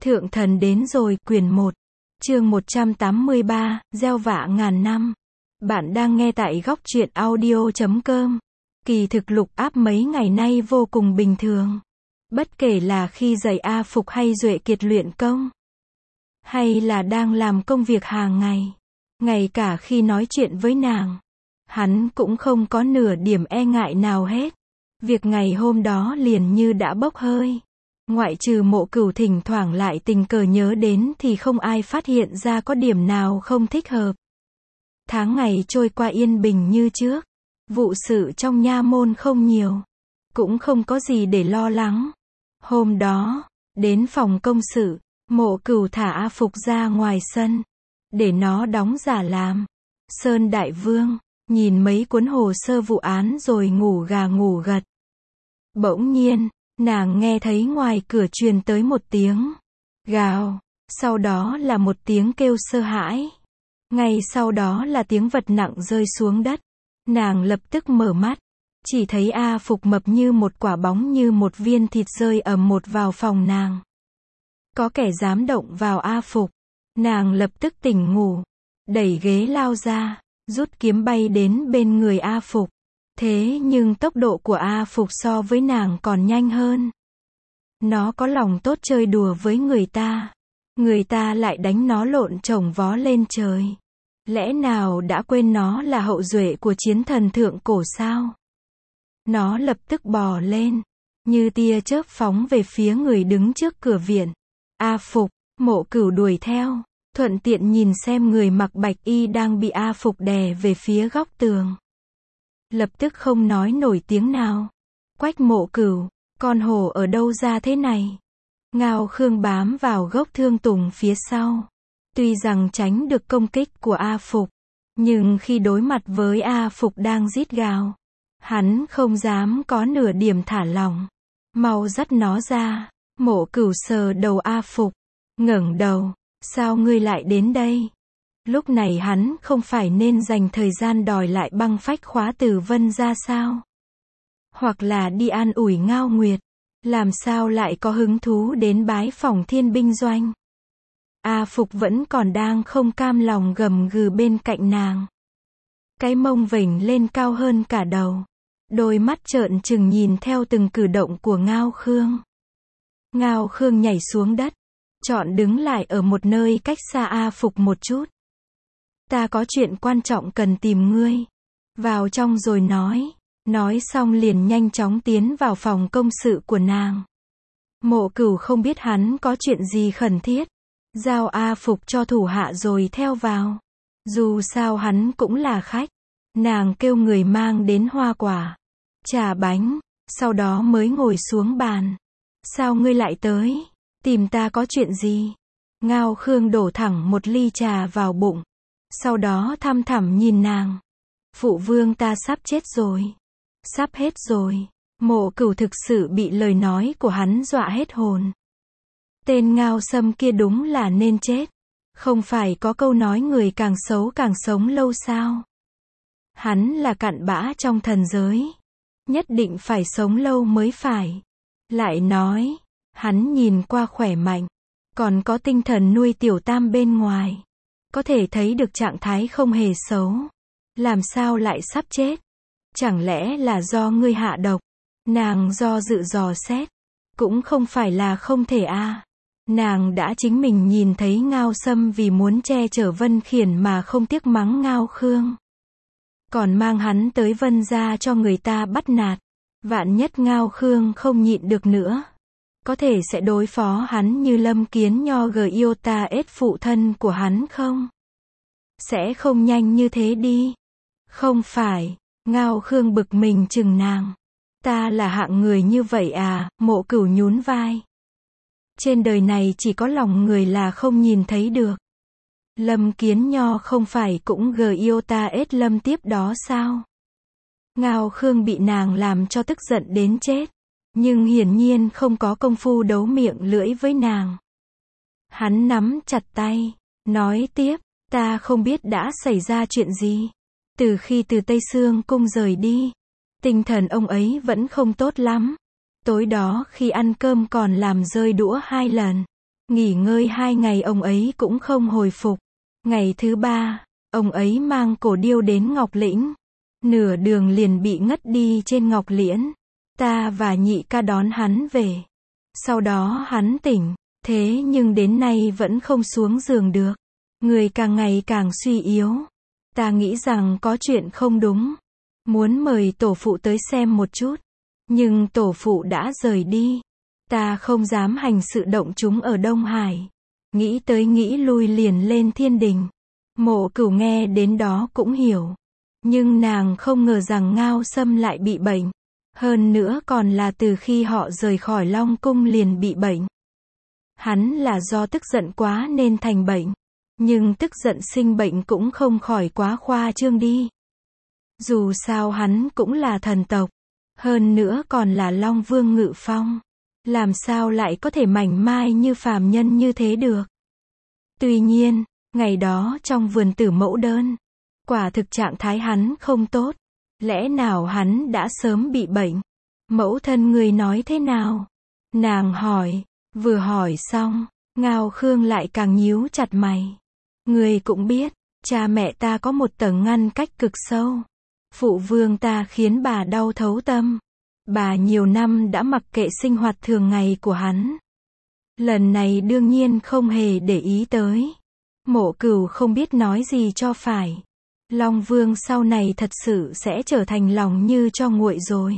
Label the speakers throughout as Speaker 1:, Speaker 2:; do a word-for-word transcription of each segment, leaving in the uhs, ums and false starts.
Speaker 1: Thượng thần đến rồi, quyển một, chương một trăm tám mươi ba, gieo vạ ngàn năm. Bạn đang nghe tại góc truyện audio chấm com. Kỳ thực Lục Áp mấy ngày nay vô cùng bình thường. Bất kể là khi dạy A Phục hay Duệ Kiệt luyện công, hay là đang làm công việc hàng ngày, ngay cả khi nói chuyện với nàng, hắn cũng không có nửa điểm e ngại nào hết. Việc ngày hôm đó liền như đã bốc hơi. Ngoại trừ Mộ Cửu thỉnh thoảng lại tình cờ nhớ đến thì không ai phát hiện ra có điểm nào không thích hợp. Tháng ngày trôi qua yên bình như trước. Vụ sự trong nha môn không nhiều. Cũng không có gì để lo lắng. Hôm đó, đến phòng công sự, Mộ Cửu thả A Phục ra ngoài sân, để nó đóng giả làm Sơn Đại Vương, nhìn mấy cuốn hồ sơ vụ án rồi ngủ gà ngủ gật. Bỗng nhiên, nàng nghe thấy ngoài cửa truyền tới một tiếng gào, sau đó là một tiếng kêu sợ hãi. Ngay sau đó là tiếng vật nặng rơi xuống đất. Nàng lập tức mở mắt, chỉ thấy A Phục mập như một quả bóng như một viên thịt rơi ầm một vào phòng nàng. Có kẻ dám động vào A Phục. Nàng lập tức tỉnh ngủ, đẩy ghế lao ra, rút kiếm bay đến bên người A Phục. Thế nhưng tốc độ của A Phục so với nàng còn nhanh hơn. Nó có lòng tốt chơi đùa với người ta. Người ta lại đánh nó lộn chồng vó lên trời. Lẽ nào đã quên nó là hậu duệ của chiến thần thượng cổ sao? Nó lập tức bò lên, như tia chớp phóng về phía người đứng trước cửa viện. A Phục, Mộ Cửu đuổi theo, thuận tiện nhìn xem người mặc bạch y đang bị A Phục đè về phía góc tường. Lập tức không nói nổi tiếng nào. Quách Mộ Cửu, con hổ ở đâu ra thế này? Ngao Khương bám vào gốc thương tùng phía sau. Tuy rằng tránh được công kích của A Phục, nhưng khi đối mặt với A Phục đang rít gào, hắn không dám có nửa điểm thả lỏng. Mau dắt nó ra. Mộ Cửu sờ đầu A Phục, ngẩng đầu, sao ngươi lại đến đây? Lúc này hắn không phải nên dành thời gian đòi lại băng phách khóa từ Vân ra sao? Hoặc là đi an ủi Ngao Nguyệt, làm sao lại có hứng thú đến bái phỏng thiên binh doanh? A Phục vẫn còn đang không cam lòng gầm gừ bên cạnh nàng. Cái mông vểnh lên cao hơn cả đầu. Đôi mắt trợn trừng nhìn theo từng cử động của Ngao Khương. Ngao Khương nhảy xuống đất, chọn đứng lại ở một nơi cách xa A Phục một chút. Ta có chuyện quan trọng cần tìm ngươi. Vào trong rồi nói. Nói xong liền nhanh chóng tiến vào phòng công sự của nàng. Mộ Cửu không biết hắn có chuyện gì khẩn thiết. Giao A Phục cho thủ hạ rồi theo vào. Dù sao hắn cũng là khách. Nàng kêu người mang đến hoa quả, trà bánh, sau đó mới ngồi xuống bàn. Sao ngươi lại tới? Tìm ta có chuyện gì? Ngao Khương đổ thẳng một ly trà vào bụng. Sau đó thăm thẳm nhìn nàng. Phụ vương ta sắp chết rồi. Sắp hết rồi. Mộ Cửu thực sự bị lời nói của hắn dọa hết hồn. Tên Ngao Sâm kia đúng là nên chết. Không phải có câu nói người càng xấu càng sống lâu sao? Hắn là cặn bã trong thần giới. Nhất định phải sống lâu mới phải. Lại nói, hắn nhìn qua khỏe mạnh, còn có tinh thần nuôi tiểu tam bên ngoài. Có thể thấy được trạng thái không hề xấu. Làm sao lại sắp chết? Chẳng lẽ là do ngươi hạ độc? Nàng do dự dò xét. Cũng không phải là không thể a. À. Nàng đã chính mình nhìn thấy Ngao Sâm vì muốn che chở Vân Khiển mà không tiếc mắng Ngao Khương. Còn mang hắn tới Vân gia cho người ta bắt nạt. Vạn nhất Ngao Khương không nhịn được nữa, có thể sẽ đối phó hắn như Lâm Kiến Nho Giota ết phụ thân của hắn không? Sẽ không nhanh như thế đi. Không phải. Ngao Khương bực mình chừng nàng. Ta là hạng người như vậy à? Mộ Cửu nhún vai. Trên đời này chỉ có lòng người là không nhìn thấy được. Lâm Kiến Nho không phải cũng Giota ết Lâm tiếp đó sao? Ngao Khương bị nàng làm cho tức giận đến chết. Nhưng hiển nhiên không có công phu đấu miệng lưỡi với nàng. Hắn nắm chặt tay, nói tiếp, ta không biết đã xảy ra chuyện gì. Từ khi từ Tây Sương Cung rời đi, tinh thần ông ấy vẫn không tốt lắm. Tối đó khi ăn cơm còn làm rơi đũa hai lần. Nghỉ ngơi hai ngày ông ấy cũng không hồi phục. Ngày thứ ba, ông ấy mang cổ điêu đến Ngọc Lĩnh. Nửa đường liền bị ngất đi trên Ngọc Liễn. Ta và nhị ca đón hắn về. Sau đó hắn tỉnh, thế nhưng đến nay vẫn không xuống giường được. Người càng ngày càng suy yếu. Ta nghĩ rằng có chuyện không đúng. Muốn mời tổ phụ tới xem một chút. Nhưng tổ phụ đã rời đi. Ta không dám hành sự động chúng ở Đông Hải. Nghĩ tới nghĩ lui liền lên thiên đình. Mộ Cửu nghe đến đó cũng hiểu. Nhưng nàng không ngờ rằng Ngao Sâm lại bị bệnh. Hơn nữa còn là từ khi họ rời khỏi Long Cung liền bị bệnh. Hắn là do tức giận quá nên thành bệnh. Nhưng tức giận sinh bệnh cũng không khỏi quá khoa trương đi. Dù sao hắn cũng là thần tộc. Hơn nữa còn là Long Vương Ngự Phong. Làm sao lại có thể mảnh mai như phàm nhân như thế được. Tuy nhiên, ngày đó trong vườn Tử Mẫu Đơn, quả thực trạng thái hắn không tốt. Lẽ nào hắn đã sớm bị bệnh? Mẫu thân người nói thế nào? Nàng hỏi. Vừa hỏi xong, Ngao Khương lại càng nhíu chặt mày. Người cũng biết, cha mẹ ta có một tầng ngăn cách cực sâu. Phụ vương ta khiến bà đau thấu tâm. Bà nhiều năm đã mặc kệ sinh hoạt thường ngày của hắn. Lần này đương nhiên không hề để ý tới. Mộ Cửu không biết nói gì cho phải. Long Vương sau này thật sự sẽ trở thành lòng như cho nguội rồi.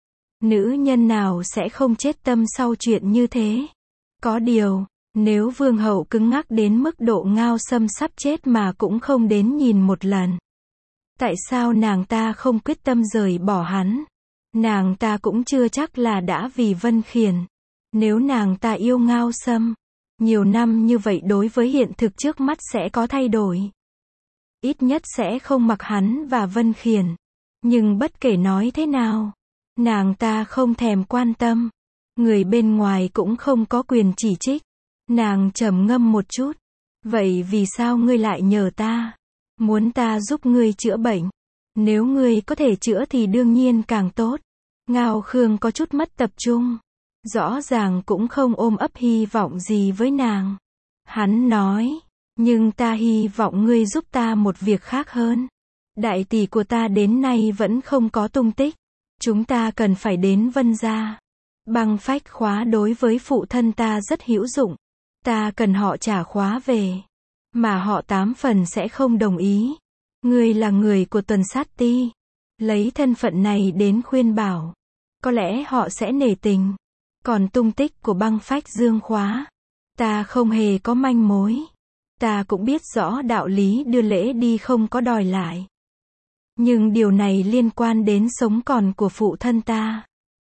Speaker 1: Nữ nhân nào sẽ không chết tâm sau chuyện như thế. Có điều, nếu Vương hậu cứng ngắc đến mức độ Ngao Sâm sắp chết mà cũng không đến nhìn một lần. Tại sao nàng ta không quyết tâm rời bỏ hắn? Nàng ta cũng chưa chắc là đã vì Vân Khiển. Nếu nàng ta yêu Ngao Sâm, nhiều năm như vậy đối với hiện thực trước mắt sẽ có thay đổi. Ít nhất sẽ không mặc hắn và Vân Khiển. Nhưng bất kể nói thế nào, nàng ta không thèm quan tâm. Người bên ngoài cũng không có quyền chỉ trích. Nàng trầm ngâm một chút. Vậy vì sao ngươi lại nhờ ta? Muốn ta giúp ngươi chữa bệnh. Nếu ngươi có thể chữa thì đương nhiên càng tốt. Ngao Khương có chút mất tập trung. Rõ ràng cũng không ôm ấp hy vọng gì với nàng. Hắn nói, nhưng ta hy vọng ngươi giúp ta một việc khác hơn. Đại tỷ của ta đến nay vẫn không có tung tích. Chúng ta cần phải đến Vân gia. Băng phách khóa đối với phụ thân ta rất hữu dụng. Ta cần họ trả khóa về. Mà họ tám phần sẽ không đồng ý. Ngươi là người của Tuần Sát Ti. Lấy thân phận này đến khuyên bảo. Có lẽ họ sẽ nể tình. Còn tung tích của băng phách dương khóa. Ta không hề có manh mối. Ta cũng biết rõ đạo lý đưa lễ đi không có đòi lại. Nhưng điều này liên quan đến sống còn của phụ thân ta.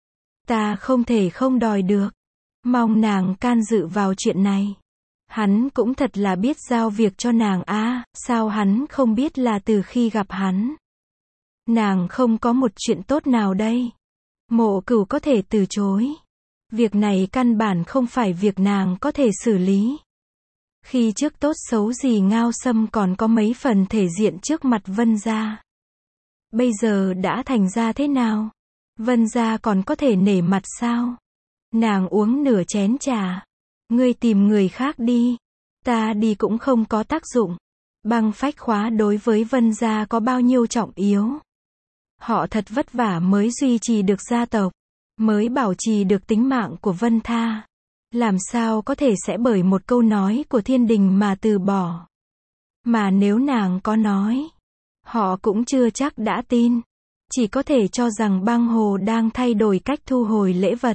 Speaker 1: Ta không thể không đòi được. Mong nàng can dự vào chuyện này. Hắn cũng thật là biết giao việc cho nàng a, à, sao hắn không biết là từ khi gặp hắn. Nàng không có một chuyện tốt nào đây. Mộ Cửu có thể từ chối. Việc này căn bản không phải việc nàng có thể xử lý. Khi trước tốt xấu gì Ngao Sâm còn có mấy phần thể diện trước mặt Vân gia. Bây giờ đã thành ra thế nào? Vân gia còn có thể nể mặt sao? Nàng uống nửa chén trà. Ngươi tìm người khác đi. Ta đi cũng không có tác dụng. Băng phách khóa đối với Vân gia có bao nhiêu trọng yếu. Họ thật vất vả mới duy trì được gia tộc. Mới bảo trì được tính mạng của Vân Tha. Làm sao có thể sẽ bởi một câu nói của thiên đình mà từ bỏ. Mà nếu nàng có nói, họ cũng chưa chắc đã tin. Chỉ có thể cho rằng băng hồ đang thay đổi cách thu hồi lễ vật.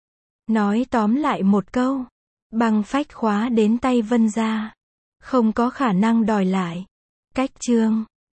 Speaker 1: Nói tóm lại một câu. Băng phách khóa đến tay Vân gia. Không có khả năng đòi lại. Cách chương